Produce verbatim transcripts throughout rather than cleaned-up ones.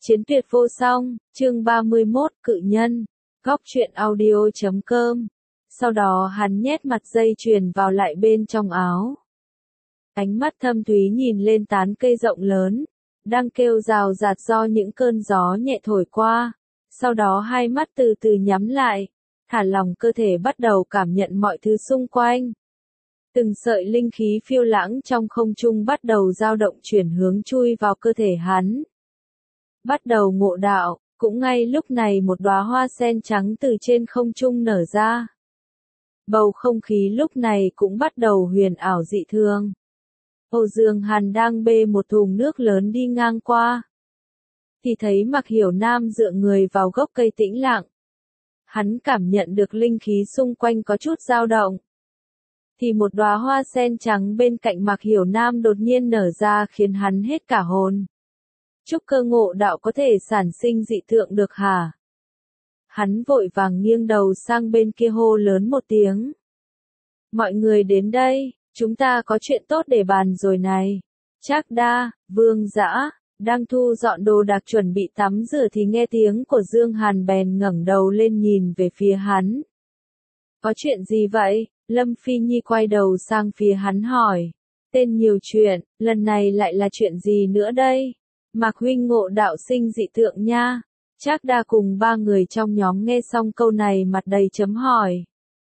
Chiến tuyệt vô song, chương ba mươi mốt, cự nhân, góc truyện audio chấm com. Sau đó hắn nhét mặt dây chuyền vào lại bên trong áo. Ánh mắt thâm thúy nhìn lên tán cây rộng lớn, đang kêu rào rạt do những cơn gió nhẹ thổi qua. Sau đó hai mắt từ từ nhắm lại, thả lỏng cơ thể bắt đầu cảm nhận mọi thứ xung quanh. Từng sợi linh khí phiêu lãng trong không trung bắt đầu dao động chuyển hướng chui vào cơ thể hắn. Bắt đầu ngộ đạo, cũng ngay lúc này một đóa hoa sen trắng từ trên không trung nở ra. Bầu không khí lúc này cũng bắt đầu huyền ảo dị thường. Âu Dương Hàn đang bê một thùng nước lớn đi ngang qua. Thì thấy Mạc Hiểu Nam dựa người vào gốc cây tĩnh lặng. Hắn cảm nhận được linh khí xung quanh có chút dao động. Thì một đóa hoa sen trắng bên cạnh Mạc Hiểu Nam đột nhiên nở ra khiến hắn hết cả hồn. Trúc cơ ngộ đạo có thể sản sinh dị tượng được hả? Hắn vội vàng nghiêng đầu sang bên kia hô lớn một tiếng. Mọi người đến đây, chúng ta có chuyện tốt để bàn rồi này. Trác Đa, Vương Dã, đang thu dọn đồ đạc chuẩn bị tắm rửa thì nghe tiếng của Dương Hàn bèn ngẩng đầu lên nhìn về phía hắn. Có chuyện gì vậy? Lâm Phi Nhi quay đầu sang phía hắn hỏi. Tên nhiều chuyện, lần này lại là chuyện gì nữa đây? Mạc huynh ngộ đạo sinh dị tượng nha. Trác Đa cùng ba người trong nhóm nghe xong câu này mặt đầy chấm hỏi.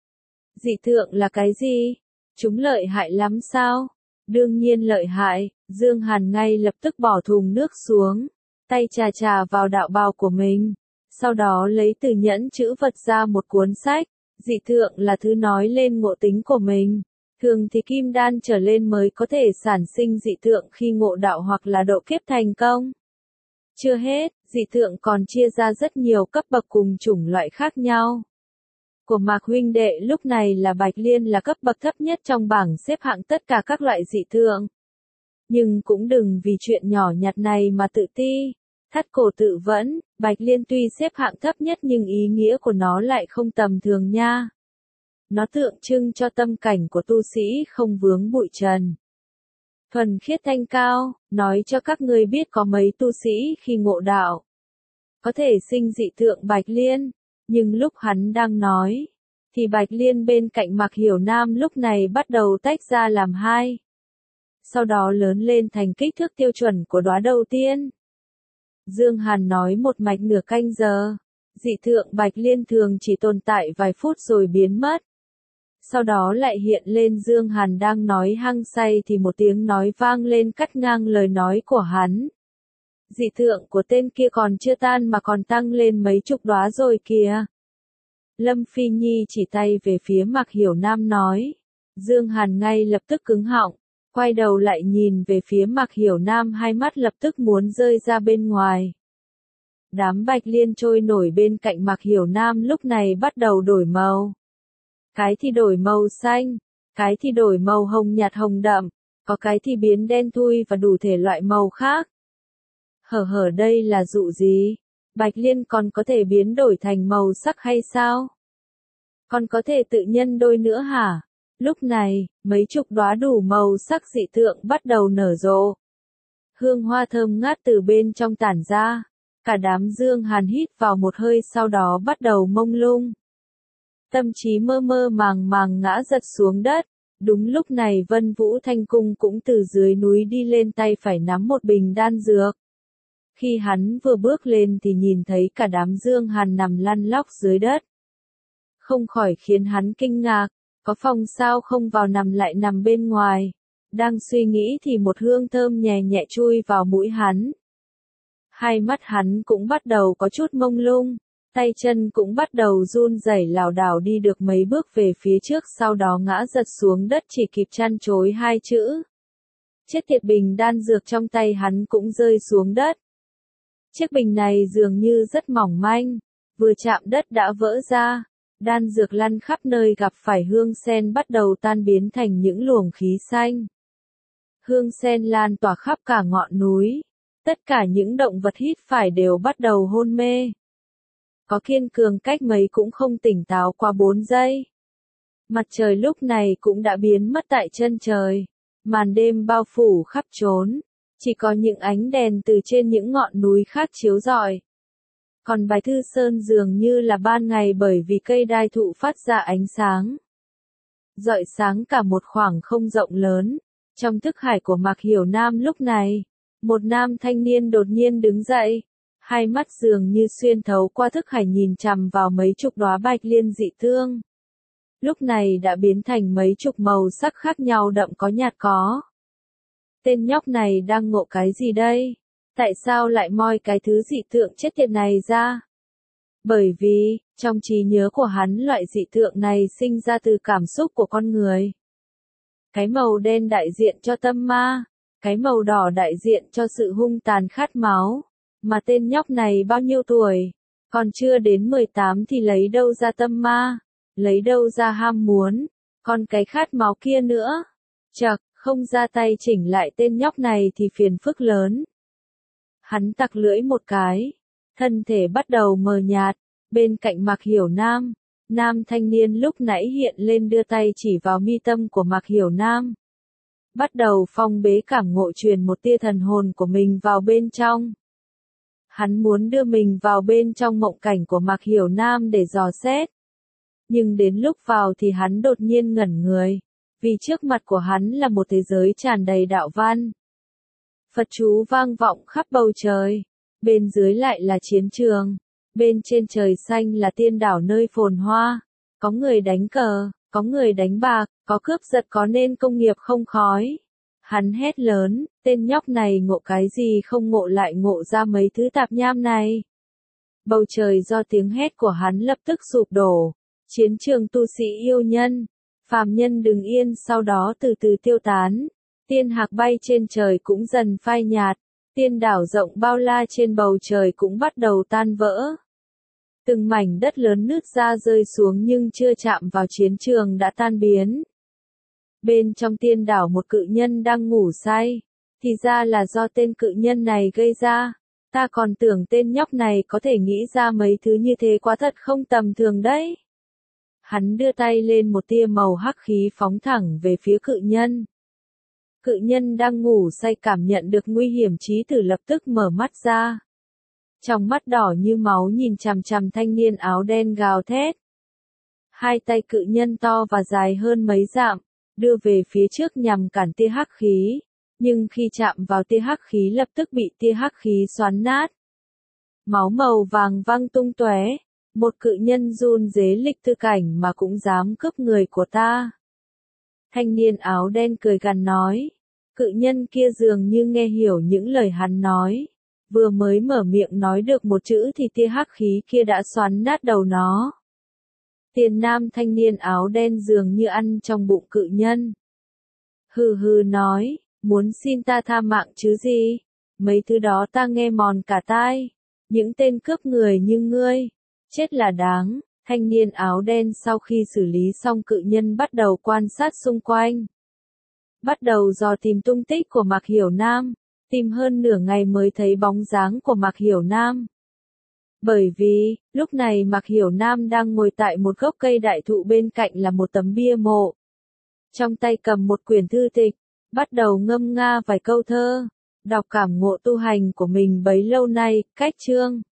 Dị tượng là cái gì? Chúng lợi hại lắm sao? Đương nhiên lợi hại. Dương Hàn ngay lập tức bỏ thùng nước xuống, tay chà chà vào đạo bào của mình. Sau đó lấy từ nhẫn chữ vật ra một cuốn sách. Dị tượng là thứ nói lên ngộ tính của mình. Thường thì kim đan trở lên mới có thể sản sinh dị tượng khi ngộ đạo hoặc là độ kiếp thành công. Chưa hết, dị tượng còn chia ra rất nhiều cấp bậc cùng chủng loại khác nhau. Của Mạc huynh đệ lúc này là Bạch Liên là cấp bậc thấp nhất trong bảng xếp hạng tất cả các loại dị tượng. Nhưng cũng đừng vì chuyện nhỏ nhặt này mà tự ti. Thắt cổ tự vẫn, Bạch Liên tuy xếp hạng thấp nhất nhưng ý nghĩa của nó lại không tầm thường nha. Nó tượng trưng cho tâm cảnh của tu sĩ không vướng bụi trần. Thuần khiết thanh cao, nói cho các ngươi biết có mấy tu sĩ khi ngộ đạo có thể sinh dị tượng Bạch Liên, nhưng lúc hắn đang nói, thì Bạch Liên bên cạnh Mạc Hiểu Nam lúc này bắt đầu tách ra làm hai. Sau đó lớn lên thành kích thước tiêu chuẩn của đóa đầu tiên. Dương Hàn nói một mạch nửa canh giờ, dị tượng Bạch Liên thường chỉ tồn tại vài phút rồi biến mất. Sau đó lại hiện lên. Dương Hàn đang nói hăng say thì một tiếng nói vang lên cắt ngang lời nói của hắn. Dị tượng của tên kia còn chưa tan mà còn tăng lên mấy chục đóa rồi kìa. Lâm Phi Nhi chỉ tay về phía Mạc Hiểu Nam nói. Dương Hàn ngay lập tức cứng họng, quay đầu lại nhìn về phía Mạc Hiểu Nam, hai mắt lập tức muốn rơi ra bên ngoài. Đám Bạch Liên trôi nổi bên cạnh Mạc Hiểu Nam lúc này bắt đầu đổi màu. Cái thì đổi màu xanh, cái thì đổi màu hồng nhạt hồng đậm, có cái thì biến đen thui và đủ thể loại màu khác. Hở hở đây là dụ gì? Bạch Liên còn có thể biến đổi thành màu sắc hay sao? Còn có thể tự nhân đôi nữa hả? Lúc này, mấy chục đóa đủ màu sắc dị tượng bắt đầu nở rộ. Hương hoa thơm ngát từ bên trong tản ra. Cả đám Dương Hàn hít vào một hơi sau đó bắt đầu mông lung. Tâm trí mơ mơ màng màng ngã giật xuống đất. Đúng lúc này Vân Vũ Thanh Cung cũng từ dưới núi đi lên, tay phải nắm một bình đan dược. Khi hắn vừa bước lên thì nhìn thấy cả đám Dương Hàn nằm lăn lóc dưới đất. Không khỏi khiến hắn kinh ngạc, có phòng sao không vào nằm lại nằm bên ngoài. Đang suy nghĩ thì một hương thơm nhẹ nhẹ chui vào mũi hắn. Hai mắt hắn cũng bắt đầu có chút mông lung, tay chân cũng bắt đầu run rẩy, lảo đảo đi được mấy bước về phía trước, sau đó ngã giật xuống đất, chỉ kịp chăn chối hai chữ. Chết tiệt, bình đan dược trong tay hắn cũng rơi xuống đất. Chiếc bình này dường như rất mỏng manh, vừa chạm đất đã vỡ ra. Đan dược lăn khắp nơi, gặp phải hương sen bắt đầu tan biến thành những luồng khí xanh. Hương sen lan tỏa khắp cả ngọn núi. Tất cả những động vật hít phải đều bắt đầu hôn mê. Có kiên cường cách mấy cũng không tỉnh táo qua bốn giây. Mặt trời lúc này cũng đã biến mất tại chân trời. Màn đêm bao phủ khắp trốn. Chỉ có những ánh đèn từ trên những ngọn núi khác chiếu rọi. Còn Bái Thư Sơn dường như là ban ngày bởi vì cây đai thụ phát ra ánh sáng. Rọi sáng cả một khoảng không rộng lớn. Trong thức hải của Mạc Hiểu Nam lúc này, một nam thanh niên đột nhiên đứng dậy. Hai mắt dường như xuyên thấu qua thức hải nhìn chằm vào mấy chục đóa bạch liên dị thương. Lúc này đã biến thành mấy chục màu sắc khác nhau đậm có nhạt có. Tên nhóc này đang ngộ cái gì đây? Tại sao lại moi cái thứ dị tượng chết tiệt này ra? Bởi vì, trong trí nhớ của hắn loại dị tượng này sinh ra từ cảm xúc của con người. Cái màu đen đại diện cho tâm ma, cái màu đỏ đại diện cho sự hung tàn khát máu. Mà tên nhóc này bao nhiêu tuổi? Còn chưa đến mười tám thì lấy đâu ra tâm ma? Lấy đâu ra ham muốn? Còn cái khát máu kia nữa? Chậc, không ra tay chỉnh lại tên nhóc này thì phiền phức lớn. Hắn tặc lưỡi một cái. Thân thể bắt đầu mờ nhạt. Bên cạnh Mạc Hiểu Nam, nam thanh niên lúc nãy hiện lên đưa tay chỉ vào mi tâm của Mạc Hiểu Nam. Bắt đầu phong bế cảm ngộ truyền một tia thần hồn của mình vào bên trong. Hắn muốn đưa mình vào bên trong mộng cảnh của Mạc Hiểu Nam để dò xét. Nhưng đến lúc vào thì hắn đột nhiên ngẩn người. Vì trước mặt của hắn là một thế giới tràn đầy đạo văn. Phật chú vang vọng khắp bầu trời. Bên dưới lại là chiến trường. Bên trên trời xanh là tiên đảo nơi phồn hoa. Có người đánh cờ, có người đánh bạc, có cướp giật có nên công nghiệp không khói. Hắn hét lớn, tên nhóc này ngộ cái gì không ngộ lại ngộ ra mấy thứ tạp nham này. Bầu trời do tiếng hét của hắn lập tức sụp đổ. Chiến trường tu sĩ yêu nhân, phàm nhân đứng yên sau đó từ từ tiêu tán. Tiên hạc bay trên trời cũng dần phai nhạt. Tiên đảo rộng bao la trên bầu trời cũng bắt đầu tan vỡ. Từng mảnh đất lớn nứt ra rơi xuống nhưng chưa chạm vào chiến trường đã tan biến. Bên trong tiên đảo một cự nhân đang ngủ say. Thì ra là do tên cự nhân này gây ra. Ta còn tưởng tên nhóc này có thể nghĩ ra mấy thứ như thế quá thật không tầm thường đấy. Hắn đưa tay lên một tia màu hắc khí phóng thẳng về phía cự nhân. Cự nhân đang ngủ say cảm nhận được nguy hiểm chí tử lập tức mở mắt ra. Trong mắt đỏ như máu nhìn chằm chằm thanh niên áo đen gào thét. Hai tay cự nhân to và dài hơn mấy dặm, đưa về phía trước nhằm cản tia hắc khí. Nhưng khi chạm vào tia hắc khí lập tức bị tia hắc khí xoắn nát. Máu màu vàng văng tung tóe. Một cự nhân run rế lịch tư cảnh mà cũng dám cướp người của ta. Thanh niên áo đen cười gằn nói. Cự nhân kia dường như nghe hiểu những lời hắn nói. Vừa mới mở miệng nói được một chữ thì tia hắc khí kia đã xoắn nát đầu nó. Tiền nam thanh niên áo đen dường như ăn trong bụng cự nhân. Hừ hừ nói, muốn xin ta tha mạng chứ gì? Mấy thứ đó ta nghe mòn cả tai. Những tên cướp người như ngươi. Chết là đáng. Thanh niên áo đen sau khi xử lý xong cự nhân bắt đầu quan sát xung quanh. Bắt đầu dò tìm tung tích của Mạc Hiểu Nam. Tìm hơn nửa ngày mới thấy bóng dáng của Mạc Hiểu Nam. Bởi vì, lúc này Mạc Hiểu Nam đang ngồi tại một gốc cây đại thụ bên cạnh là một tấm bia mộ. Trong tay cầm một quyển thư tịch, bắt đầu ngâm nga vài câu thơ, đọc cảm ngộ tu hành của mình bấy lâu nay, cách chương.